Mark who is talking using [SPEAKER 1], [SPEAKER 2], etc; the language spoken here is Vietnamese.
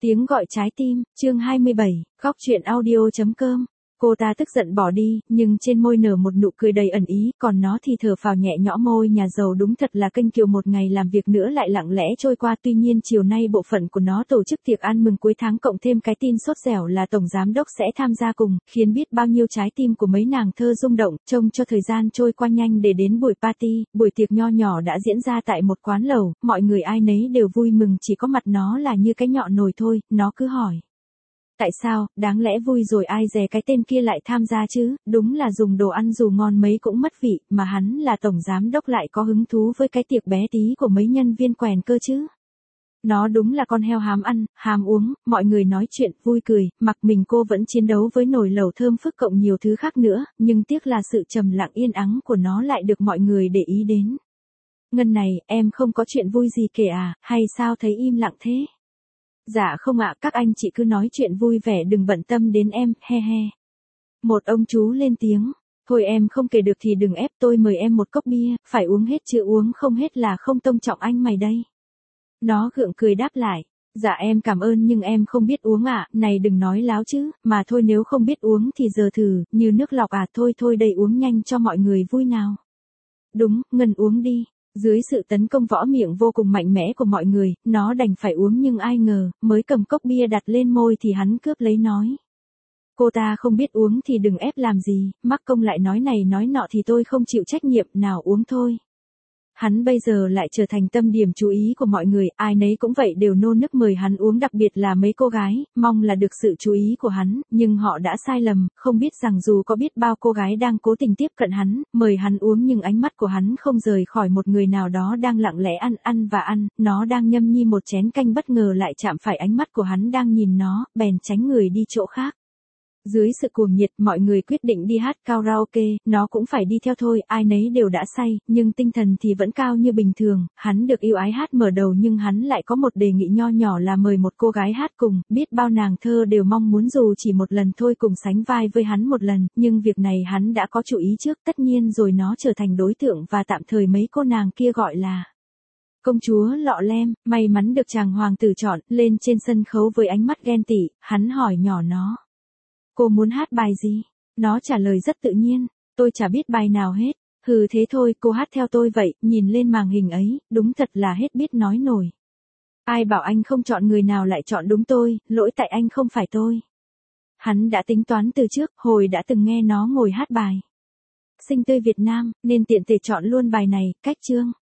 [SPEAKER 1] Tiếng gọi trái tim, chương 27, góc truyện audio.com. Cô ta tức giận bỏ đi, nhưng trên môi nở một nụ cười đầy ẩn ý, còn nó thì thở phào nhẹ nhõm môi nhà giàu đúng thật là kênh kiều, một ngày làm việc nữa lại lặng lẽ trôi qua. Tuy nhiên chiều nay bộ phận của nó tổ chức tiệc ăn mừng cuối tháng, cộng thêm cái tin sốt dẻo là tổng giám đốc sẽ tham gia cùng, khiến biết bao nhiêu trái tim của mấy nàng thơ rung động, trông cho thời gian trôi qua nhanh để đến buổi party. Buổi tiệc nho nhỏ đã diễn ra tại một quán lẩu, mọi người ai nấy đều vui mừng, chỉ có mặt nó là như cái nhọ nồi thôi. Nó cứ hỏi: tại sao, đáng lẽ vui rồi ai dè cái tên kia lại tham gia chứ, đúng là dùng đồ ăn dù ngon mấy cũng mất vị, mà hắn là tổng giám đốc lại có hứng thú với cái tiệc bé tí của mấy nhân viên quèn cơ chứ. Nó đúng là con heo hám ăn, hám uống. Mọi người nói chuyện, vui cười, mặc mình cô vẫn chiến đấu với nồi lẩu thơm phức cộng nhiều thứ khác nữa, nhưng tiếc là sự trầm lặng yên ắng của nó lại được mọi người để ý đến. Ngân này, em không có chuyện vui gì kể à, hay sao thấy im lặng thế? Dạ không ạ, các anh chị cứ nói chuyện vui vẻ đừng bận tâm đến em, he he. Một ông chú lên tiếng: thôi em không kể được thì đừng ép tôi, mời em một cốc bia, phải uống hết chứ uống không hết là không tôn trọng anh mày đây. Nó gượng cười đáp lại: dạ em cảm ơn nhưng em không biết uống ạ, này đừng nói láo chứ, mà thôi nếu không biết uống thì giờ thử, như nước lọc à, thôi thôi đây uống nhanh cho mọi người vui nào. Đúng, Ngân uống đi. Dưới sự tấn công võ miệng vô cùng mạnh mẽ của mọi người, nó đành phải uống nhưng ai ngờ, mới cầm cốc bia đặt lên môi thì hắn cướp lấy nói: cô ta không biết uống thì đừng ép làm gì, mắc công lại nói này nói nọ thì tôi không chịu trách nhiệm, nào uống thôi. Hắn bây giờ lại trở thành tâm điểm chú ý của mọi người, ai nấy cũng vậy đều nô nức mời hắn uống, đặc biệt là mấy cô gái, mong là được sự chú ý của hắn, nhưng họ đã sai lầm, không biết rằng dù có biết bao cô gái đang cố tình tiếp cận hắn, mời hắn uống nhưng ánh mắt của hắn không rời khỏi một người nào đó đang lặng lẽ ăn và ăn. Nó đang nhâm nhi một chén canh bất ngờ lại chạm phải ánh mắt của hắn đang nhìn nó, bèn tránh người đi chỗ khác. Dưới sự cuồng nhiệt, mọi người quyết định đi hát karaoke, nó cũng phải đi theo thôi, ai nấy đều đã say, nhưng tinh thần thì vẫn cao như bình thường. Hắn được yêu ái hát mở đầu nhưng hắn lại có một đề nghị nho nhỏ là mời một cô gái hát cùng, biết bao nàng thơ đều mong muốn dù chỉ một lần thôi cùng sánh vai với hắn một lần, nhưng việc này hắn đã có chủ ý trước, tất nhiên rồi nó trở thành đối tượng và tạm thời mấy cô nàng kia gọi là công chúa lọ lem. May mắn được chàng hoàng tử chọn, lên trên sân khấu với ánh mắt ghen tị, hắn hỏi nhỏ nó: cô muốn hát bài gì? Nó trả lời rất tự nhiên: tôi chả biết bài nào hết. Hừ thế thôi, cô hát theo tôi vậy. Nhìn lên màn hình ấy, đúng thật là hết biết nói nổi. Ai bảo anh không chọn người nào lại chọn đúng tôi, lỗi tại anh không phải tôi. Hắn đã tính toán từ trước, hồi đã từng nghe nó ngồi hát bài Xinh tươi Việt Nam, nên tiện thể chọn luôn bài này. Cách chương.